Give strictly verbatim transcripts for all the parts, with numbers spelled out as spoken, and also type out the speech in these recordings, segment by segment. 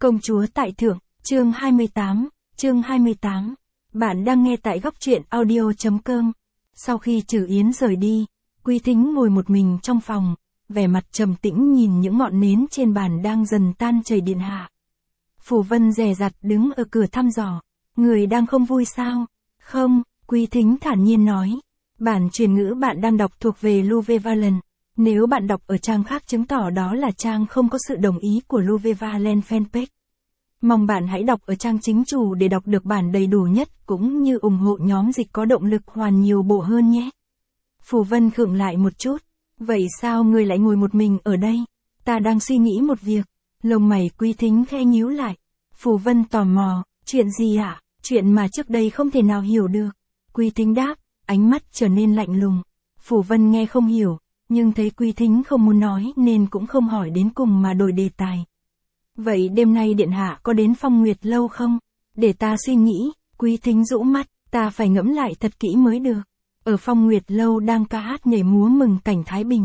Công chúa tại thượng, chương hai mươi tám, chương hai mươi tám. Bạn đang nghe tại góc truyện audio.com. Sau khi Trử Yến rời đi, Quý Thính ngồi một mình trong phòng, vẻ mặt trầm tĩnh nhìn những ngọn nến trên bàn đang dần tan chảy điện hạ. Phủ Vân dè dặt đứng ở cửa thăm dò. Người đang không vui sao? Không, Quý Thính thản nhiên nói. Bản truyền ngữ bạn đang đọc thuộc về Luvevalent. Nếu bạn đọc ở trang khác chứng tỏ đó là trang không có sự đồng ý của Luvevalent fanpage. Mong bạn hãy đọc ở trang chính chủ để đọc được bản đầy đủ nhất cũng như ủng hộ nhóm dịch có động lực hoàn nhiều bộ hơn nhé. Phủ Vân khựng lại một chút. Vậy sao ngươi lại ngồi một mình ở đây? Ta đang suy nghĩ một việc. Lông mày Quý Thính khe nhíu lại. Phủ Vân tò mò. Chuyện gì ạ? À? Chuyện mà trước đây không thể nào hiểu được. Quý Thính đáp, ánh mắt trở nên lạnh lùng. Phủ Vân nghe không hiểu, nhưng thấy Quý Thính không muốn nói nên cũng không hỏi đến cùng mà đổi đề tài. Vậy đêm nay điện hạ có đến Phong Nguyệt lâu không? Để ta suy nghĩ. Quý Thính rũ mắt, ta phải ngẫm lại thật kỹ mới được. Ở Phong Nguyệt lâu đang ca hát nhảy múa mừng cảnh Thái Bình.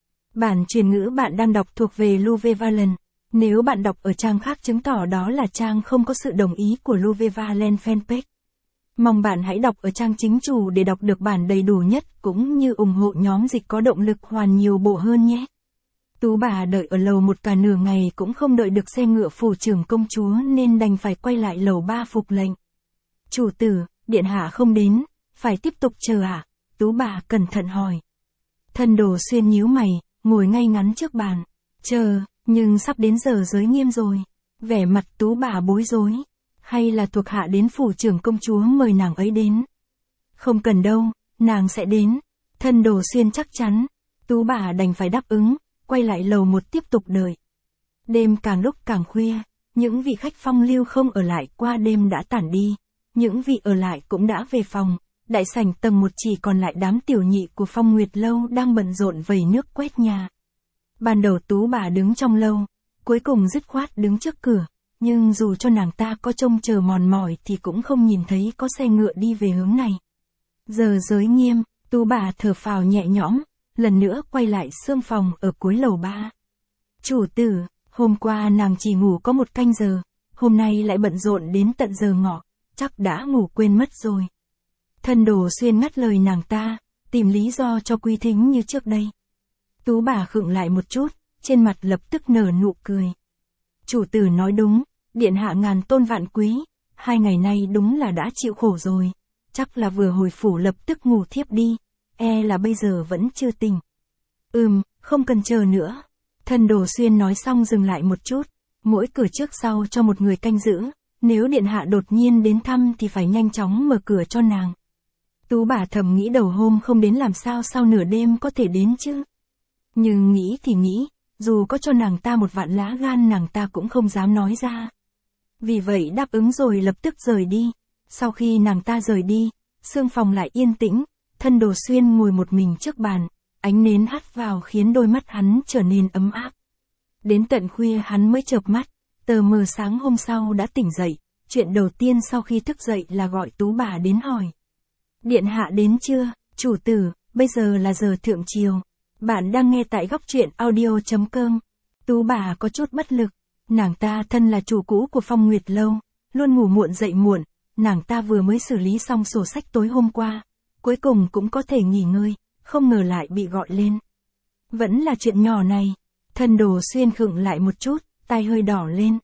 Bản truyền ngữ bạn đang đọc thuộc về Luvevalent. Nếu bạn đọc ở trang khác chứng tỏ đó là trang không có sự đồng ý của Luvevalent fanpage. Mong bạn hãy đọc ở trang chính chủ để đọc được bản đầy đủ nhất cũng như ủng hộ nhóm dịch có động lực hoàn nhiều bộ hơn nhé. Tú bà đợi ở lầu một cả nửa ngày cũng không đợi được xe ngựa phủ trưởng công chúa nên đành phải quay lại lầu ba phục lệnh. Chủ tử, điện hạ không đến, phải tiếp tục chờ à? Tú bà cẩn thận hỏi. Thân Đồ Xuyên nhíu mày, ngồi ngay ngắn trước bàn. Chờ, nhưng sắp đến giờ giới nghiêm rồi. Vẻ mặt Tú bà bối rối. Hay là thuộc hạ đến phủ trưởng công chúa mời nàng ấy đến? Không cần đâu, nàng sẽ đến. Thân Đồ Xuyên chắc chắn. Tú bà đành phải đáp ứng, quay lại lầu một tiếp tục đợi. Đêm càng lúc càng khuya, những vị khách phong lưu không ở lại qua đêm đã tản đi. Những vị ở lại cũng đã về phòng. Đại sảnh tầng một chỉ còn lại đám tiểu nhị của Phong Nguyệt lâu đang bận rộn vẩy nước quét nhà. Ban đầu Tú bà đứng trong lâu, cuối cùng dứt khoát đứng trước cửa. Nhưng dù cho nàng ta có trông chờ mòn mỏi thì cũng không nhìn thấy có xe ngựa đi về hướng này. Giờ giới nghiêm, Tú bà thở phào nhẹ nhõm, lần nữa quay lại xương phòng ở cuối lầu ba. Chủ tử, hôm qua nàng chỉ ngủ có một canh giờ, hôm nay lại bận rộn đến tận giờ ngọ, chắc đã ngủ quên mất rồi. Thân Đồ Xuyên ngắt lời nàng ta, tìm lý do cho Quý Thính như trước đây. Tú bà khựng lại một chút, trên mặt lập tức nở nụ cười. Chủ tử nói đúng, điện hạ ngàn tôn vạn quý, hai ngày nay đúng là đã chịu khổ rồi, chắc là vừa hồi phủ lập tức ngủ thiếp đi, e là bây giờ vẫn chưa tỉnh. Ừm, không cần chờ nữa. Thân Đồ Xuyên nói xong dừng lại một chút, mỗi cửa trước sau cho một người canh giữ, nếu điện hạ đột nhiên đến thăm thì phải nhanh chóng mở cửa cho nàng. Tú bà thầm nghĩ đầu hôm không đến làm sao sau nửa đêm có thể đến chứ. Nhưng nghĩ thì nghĩ, dù có cho nàng ta một vạn lá gan nàng ta cũng không dám nói ra. Vì vậy đáp ứng rồi lập tức rời đi. Sau khi nàng ta rời đi, sương phòng lại yên tĩnh, Thân Đồ Xuyên ngồi một mình trước bàn, ánh nến hắt vào khiến đôi mắt hắn trở nên ấm áp. Đến tận khuya hắn mới chợp mắt, tờ mờ sáng hôm sau đã tỉnh dậy, chuyện đầu tiên sau khi thức dậy là gọi Tú bà đến hỏi. Điện hạ đến chưa, chủ tử, bây giờ là giờ thượng triều. Bạn đang nghe tại góc truyện audio.com. Tú bà có chút bất lực. Nàng ta thân là chủ cũ của Phong Nguyệt lâu, luôn ngủ muộn dậy muộn. Nàng ta vừa mới xử lý xong sổ sách tối hôm qua, cuối cùng cũng có thể nghỉ ngơi, không ngờ lại bị gọi lên. Vẫn là chuyện nhỏ này. Thân Đồ Xuyên khựng lại một chút, tai hơi đỏ lên.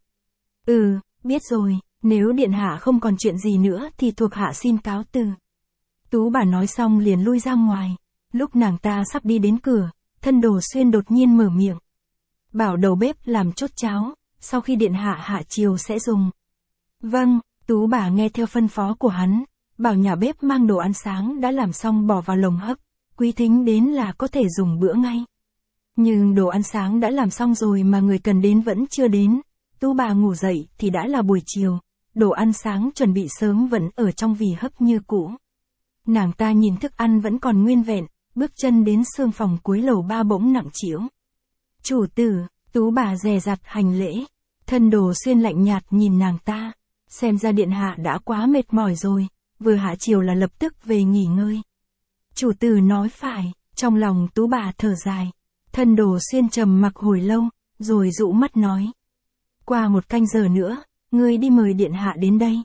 Ừ, biết rồi, nếu điện hạ không còn chuyện gì nữa thì thuộc hạ xin cáo từ. Tú bà nói xong liền lui ra ngoài. Lúc nàng ta sắp đi đến cửa, Thân Đồ Xuyên đột nhiên mở miệng. Bảo đầu bếp làm chốt cháo, sau khi điện hạ hạ chiều sẽ dùng. Vâng, Tú bà nghe theo phân phó của hắn, bảo nhà bếp mang đồ ăn sáng đã làm xong bỏ vào lồng hấp, Quý Thính đến là có thể dùng bữa ngay. Nhưng đồ ăn sáng đã làm xong rồi mà người cần đến vẫn chưa đến, Tú bà ngủ dậy thì đã là buổi chiều, đồ ăn sáng chuẩn bị sớm vẫn ở trong vỉ hấp như cũ. Nàng ta nhìn thức ăn vẫn còn nguyên vẹn, bước chân đến sương phòng cuối lầu ba bỗng nặng trĩu. Chủ tử, Tú bà dè dặt hành lễ. Thân Đồ Xuyên lạnh nhạt nhìn nàng ta, xem ra điện hạ đã quá mệt mỏi rồi, vừa hạ chiều là lập tức về nghỉ ngơi. Chủ tử nói phải, trong lòng Tú bà thở dài. Thân Đồ Xuyên trầm mặc hồi lâu, rồi dụ mắt nói. Qua một canh giờ nữa, ngươi đi mời điện hạ đến đây.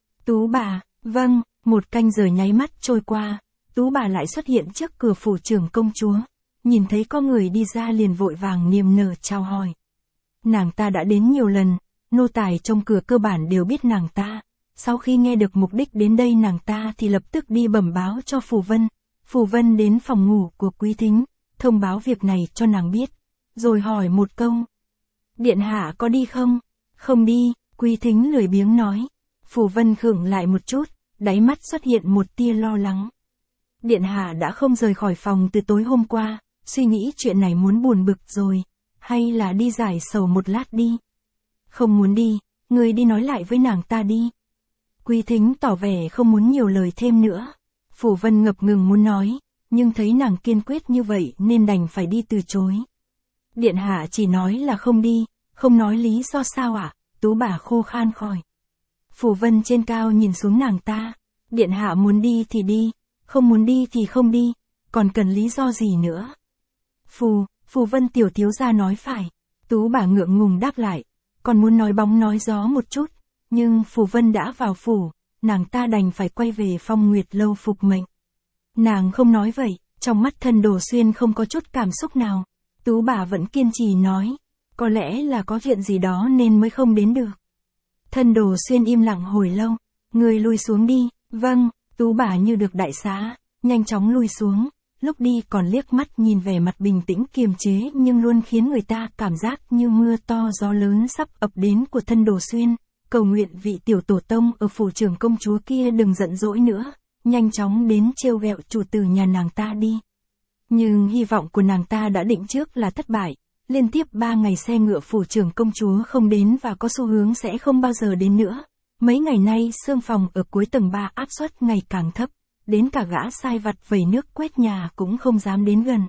Tú bà, vâng, một canh giờ nháy mắt trôi qua, Tú bà lại xuất hiện trước cửa phủ trưởng công chúa, nhìn thấy có người đi ra liền vội vàng niềm nở chào hỏi. Nàng ta đã đến nhiều lần, nô tài trong cửa cơ bản đều biết nàng ta, sau khi nghe được mục đích đến đây nàng ta thì lập tức đi bẩm báo cho Phù Vân. Phù Vân đến phòng ngủ của Quý Thính, thông báo việc này cho nàng biết, rồi hỏi một câu. Điện hạ có đi không? Không đi, Quý Thính lười biếng nói. Phù Vân khựng lại một chút, đáy mắt xuất hiện một tia lo lắng. Điện hạ đã không rời khỏi phòng từ tối hôm qua, suy nghĩ chuyện này muốn buồn bực rồi, hay là đi giải sầu một lát đi. Không muốn đi, người đi nói lại với nàng ta đi. Quý Thính tỏ vẻ không muốn nhiều lời thêm nữa. Phù Vân ngập ngừng muốn nói, nhưng thấy nàng kiên quyết như vậy nên đành phải đi từ chối. Điện hạ chỉ nói là không đi, không nói lý do sao ạ? À? Tú bà khô khan khỏi. Phù Vân trên cao nhìn xuống nàng ta. Điện hạ muốn đi thì đi, không muốn đi thì không đi, còn cần lý do gì nữa? Phù, Phù Vân tiểu thiếu gia nói phải. Tú bà ngượng ngùng đáp lại, còn muốn nói bóng nói gió một chút, nhưng Phù Vân đã vào phủ, nàng ta đành phải quay về Phong Nguyệt lâu phục mệnh. Nàng không nói vậy, trong mắt Thân Đồ Xuyên không có chút cảm xúc nào. Tú bà vẫn kiên trì nói, có lẽ là có chuyện gì đó nên mới không đến được. Thân Đồ Xuyên im lặng hồi lâu, người lui xuống đi. Vâng, Tú bà như được đại xá, nhanh chóng lui xuống, lúc đi còn liếc mắt nhìn vẻ mặt bình tĩnh kiềm chế nhưng luôn khiến người ta cảm giác như mưa to gió lớn sắp ập đến của Thân Đồ Xuyên, cầu nguyện vị tiểu tổ tông ở phủ trưởng công chúa kia đừng giận dỗi nữa, nhanh chóng đến trêu ghẹo chủ tử nhà nàng ta đi. Nhưng hy vọng của nàng ta đã định trước là thất bại, liên tiếp ba ngày xe ngựa phủ trưởng công chúa không đến và có xu hướng sẽ không bao giờ đến nữa. Mấy ngày nay xương phòng ở cuối tầng ba áp suất ngày càng thấp, đến cả gã sai vặt vẩy nước quét nhà cũng không dám đến gần.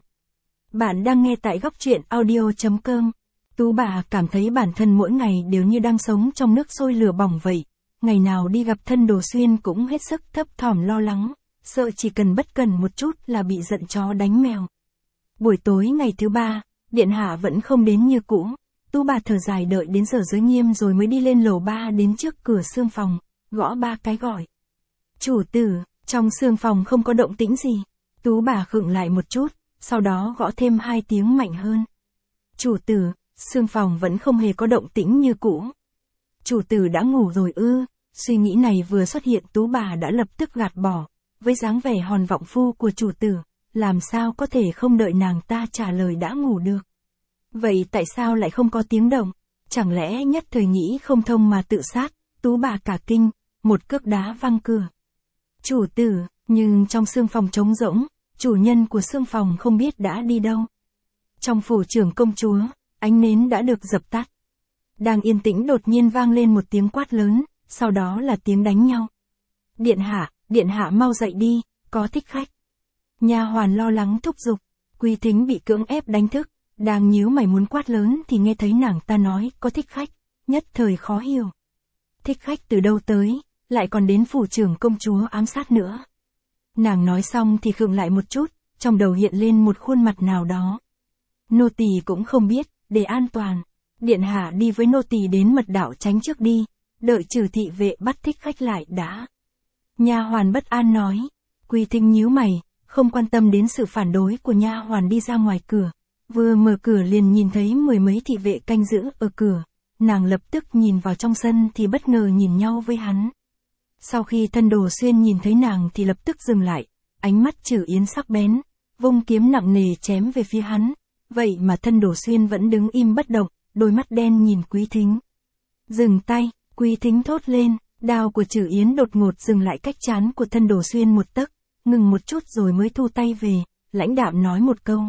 Bạn đang nghe tại góc truyện audio chấm com. Tú bà cảm thấy bản thân mỗi ngày đều như đang sống trong nước sôi lửa bỏng vậy. Ngày nào đi gặp Thân Đồ Xuyên cũng hết sức thấp thỏm lo lắng, sợ chỉ cần bất cần một chút là bị giận chó đánh mèo. Buổi tối ngày thứ ba, điện hạ vẫn không đến như cũ. Tú bà thở dài đợi đến giờ giới nghiêm rồi mới đi lên lầu ba đến trước cửa xương phòng, gõ ba cái gọi. Chủ tử, trong xương phòng không có động tĩnh gì. Tú bà khựng lại một chút, sau đó gõ thêm hai tiếng mạnh hơn. Chủ tử, xương phòng vẫn không hề có động tĩnh như cũ. Chủ tử đã ngủ rồi ư? Suy nghĩ này vừa xuất hiện Tú bà đã lập tức gạt bỏ, với dáng vẻ hòn vọng phu của chủ tử, làm sao có thể không đợi nàng ta trả lời đã ngủ được. Vậy tại sao lại không có tiếng động? Chẳng lẽ nhất thời nghĩ không thông mà tự sát? Tú bà cả kinh, một cước đá văng cửa. Chủ tử, nhưng trong xương phòng trống rỗng, chủ nhân của xương phòng không biết đã đi đâu. Trong phủ trưởng công chúa, ánh nến đã được dập tắt. Đang yên tĩnh đột nhiên vang lên một tiếng quát lớn, sau đó là tiếng đánh nhau. Điện hạ, điện hạ mau dậy đi, có thích khách. Nha hoàn lo lắng thúc giục, Quý Thính bị cưỡng ép đánh thức, đang nhíu mày muốn quát lớn thì nghe thấy nàng ta nói có thích khách, nhất thời khó hiểu. Thích khách từ đâu tới, lại còn đến phủ trưởng công chúa ám sát nữa. Nàng nói xong thì khựng lại một chút, trong đầu hiện lên một khuôn mặt nào đó. Nô tỳ cũng không biết, để an toàn, điện hạ đi với nô tỳ đến mật đạo tránh trước đi, đợi trừ thị vệ bắt thích khách lại đã. Nha hoàn bất an nói. Quý Thính nhíu mày, không quan tâm đến sự phản đối của nha hoàn đi ra ngoài cửa. Vừa mở cửa liền nhìn thấy mười mấy thị vệ canh giữ ở cửa. Nàng lập tức nhìn vào trong sân thì bất ngờ nhìn nhau với hắn. Sau khi Thân Đồ Xuyên nhìn thấy nàng thì lập tức dừng lại, ánh mắt Trử Yến sắc bén, vung kiếm nặng nề chém về phía hắn. Vậy mà Thân Đồ Xuyên vẫn đứng im bất động, đôi mắt đen nhìn Quý Thính. Dừng tay, Quý Thính thốt lên, đao của Trử Yến đột ngột dừng lại cách trán của Thân Đồ Xuyên một tấc, ngừng một chút rồi mới thu tay về, lãnh đạm nói một câu.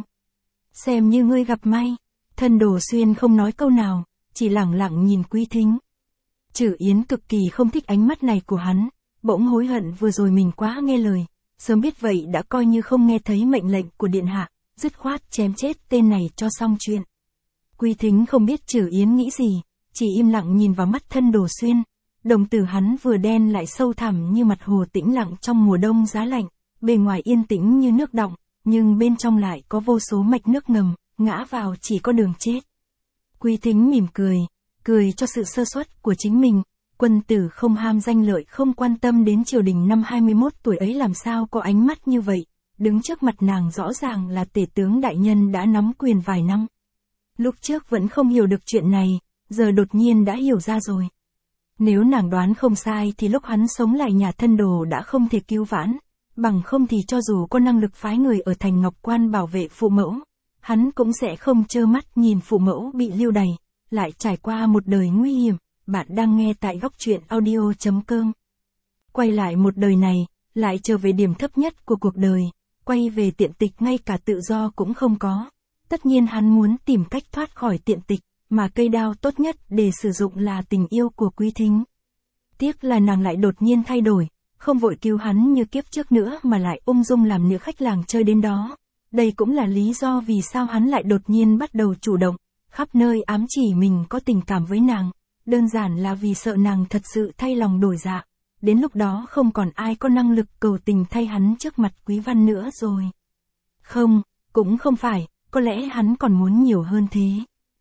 Xem như ngươi gặp may. Thân Đồ Xuyên không nói câu nào, chỉ lẳng lặng nhìn Quý Thính. Trử Yến cực kỳ không thích ánh mắt này của hắn, bỗng hối hận vừa rồi mình quá nghe lời, sớm biết vậy đã coi như không nghe thấy mệnh lệnh của điện hạ, dứt khoát chém chết tên này cho xong chuyện. Quý Thính không biết Trử Yến nghĩ gì, chỉ im lặng nhìn vào mắt Thân Đồ Xuyên, đồng tử hắn vừa đen lại sâu thẳm như mặt hồ tĩnh lặng trong mùa đông giá lạnh, bề ngoài yên tĩnh như nước đọng, nhưng bên trong lại có vô số mạch nước ngầm, ngã vào chỉ có đường chết. Quý Thính mỉm cười, cười cho sự sơ suất của chính mình. Quân tử không ham danh lợi, không quan tâm đến triều đình, năm hai mươi mốt tuổi ấy làm sao có ánh mắt như vậy, đứng trước mặt nàng rõ ràng là tể tướng đại nhân đã nắm quyền vài năm. Lúc trước vẫn không hiểu được chuyện này, giờ đột nhiên đã hiểu ra rồi. Nếu nàng đoán không sai thì lúc hắn sống lại nhà thân đồ đã không thể cứu vãn, bằng không thì cho dù có năng lực phái người ở thành Ngọc Quan bảo vệ phụ mẫu, hắn cũng sẽ không trơ mắt nhìn phụ mẫu bị lưu đày, lại trải qua một đời nguy hiểm. Bạn đang nghe tại góc truyện audio chấm com. Quay lại một đời này, lại trở về điểm thấp nhất của cuộc đời, quay về tiện tịch ngay cả tự do cũng không có. Tất nhiên hắn muốn tìm cách thoát khỏi tiện tịch, mà cây đao tốt nhất để sử dụng là tình yêu của Quý Thính. Tiếc là nàng lại đột nhiên thay đổi, không vội cứu hắn như kiếp trước nữa mà lại ung dung làm nữ khách làng chơi đến đó. Đây cũng là lý do vì sao hắn lại đột nhiên bắt đầu chủ động, khắp nơi ám chỉ mình có tình cảm với nàng. Đơn giản là vì sợ nàng thật sự thay lòng đổi dạ. Đến lúc đó không còn ai có năng lực cầu tình thay hắn trước mặt Quý Văn nữa rồi. Không, cũng không phải, có lẽ hắn còn muốn nhiều hơn thế.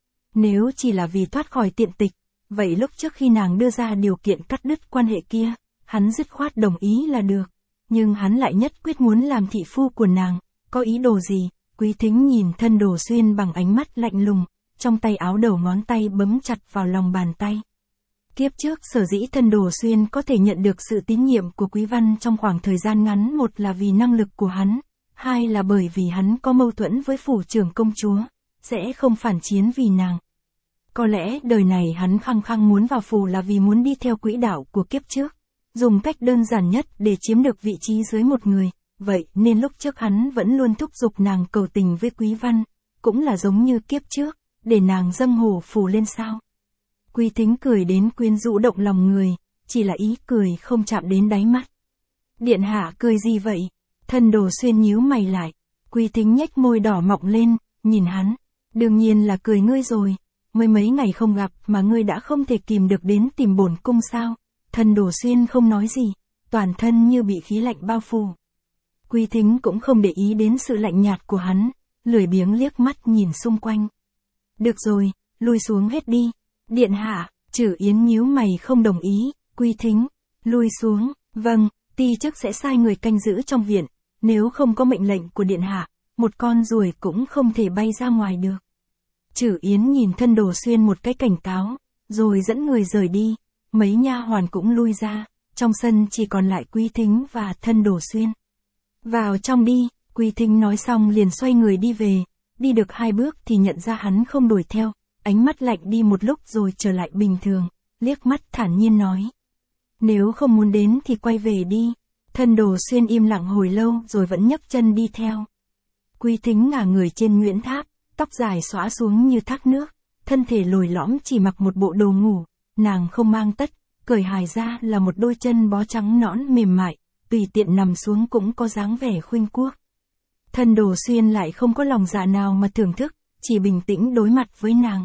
Nếu chỉ là vì thoát khỏi tiện tịch, vậy lúc trước khi nàng đưa ra điều kiện cắt đứt quan hệ kia, hắn dứt khoát đồng ý là được. Nhưng hắn lại nhất quyết muốn làm thị phu của nàng, có ý đồ gì? Quý Thính nhìn Thân Đồ Xuyên bằng ánh mắt lạnh lùng, trong tay áo đầu ngón tay bấm chặt vào lòng bàn tay. Kiếp trước sở dĩ Thân Đồ Xuyên có thể nhận được sự tín nhiệm của Quý Văn trong khoảng thời gian ngắn, một là vì năng lực của hắn, hai là bởi vì hắn có mâu thuẫn với phủ trưởng công chúa, sẽ không phản chiến vì nàng. Có lẽ đời này hắn khăng khăng muốn vào phủ là vì muốn đi theo quỹ đạo của kiếp trước, dùng cách đơn giản nhất để chiếm được vị trí dưới một người, vậy nên lúc trước hắn vẫn luôn thúc giục nàng cầu tình với Quý Văn, cũng là giống như kiếp trước, để nàng dâng hổ phù lên sao. Quý Thính cười đến quyến rũ động lòng người, chỉ là ý cười không chạm đến đáy mắt. Điện hạ cười gì vậy? Thân Đồ Xuyên nhíu mày lại. Quý Thính nhếch môi đỏ mọng lên, nhìn hắn. Đương nhiên là cười ngươi rồi. Mới mấy ngày không gặp mà ngươi đã không thể kìm được đến tìm bổn cung sao? Thân Đồ Xuyên không nói gì, toàn thân như bị khí lạnh bao phủ. Quý Thính cũng không để ý đến sự lạnh nhạt của hắn, lười biếng liếc mắt nhìn xung quanh. Được rồi, lui xuống hết đi. Điện hạ, Trử Yến nhíu mày không đồng ý. Quý Thính, lui xuống, vâng, ti chức sẽ sai người canh giữ trong viện, nếu không có mệnh lệnh của điện hạ, một con ruồi cũng không thể bay ra ngoài được. Trử Yến nhìn Thân Đồ Xuyên một cái cảnh cáo, rồi dẫn người rời đi, mấy nha hoàn cũng lui ra, trong sân chỉ còn lại Quý Thính và Thân Đồ Xuyên. Vào trong đi, Quý Thính nói xong liền xoay người đi về, đi được hai bước thì nhận ra hắn không đuổi theo, ánh mắt lạnh đi một lúc rồi trở lại bình thường, liếc mắt thản nhiên nói. Nếu không muốn đến thì quay về đi. Thân Đồ Xuyên im lặng hồi lâu rồi vẫn nhấc chân đi theo. Quý Thính ngả người trên Nguyễn Tháp, tóc dài xõa xuống như thác nước, thân thể lồi lõm chỉ mặc một bộ đồ ngủ, nàng không mang tất, cởi hài ra là một đôi chân bó trắng nõn mềm mại, tùy tiện nằm xuống cũng có dáng vẻ khuynh quốc. Thân Đồ Xuyên lại không có lòng dạ nào mà thưởng thức, chỉ bình tĩnh đối mặt với nàng.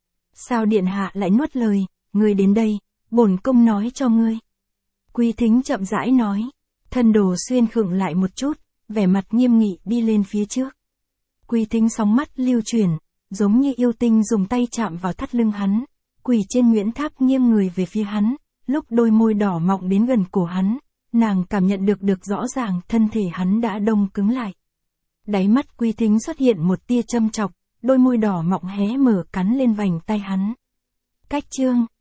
Sao điện hạ lại nuốt lời, ngươi đến đây, bổn cung nói cho ngươi. Quý Thính chậm rãi nói. Thân Đồ Xuyên khựng lại một chút, vẻ mặt nghiêm nghị đi lên phía trước. Quý Thính sóng mắt lưu chuyển, giống như yêu tinh dùng tay chạm vào thắt lưng hắn, quỳ trên Nguyễn Tháp nghiêng người về phía hắn, lúc đôi môi đỏ mọng đến gần cổ hắn, nàng cảm nhận được được rõ ràng thân thể hắn đã đông cứng lại. Đáy mắt Quý Thính xuất hiện một tia châm chọc, đôi môi đỏ mọng hé mở cắn lên vành tay hắn. Cách chương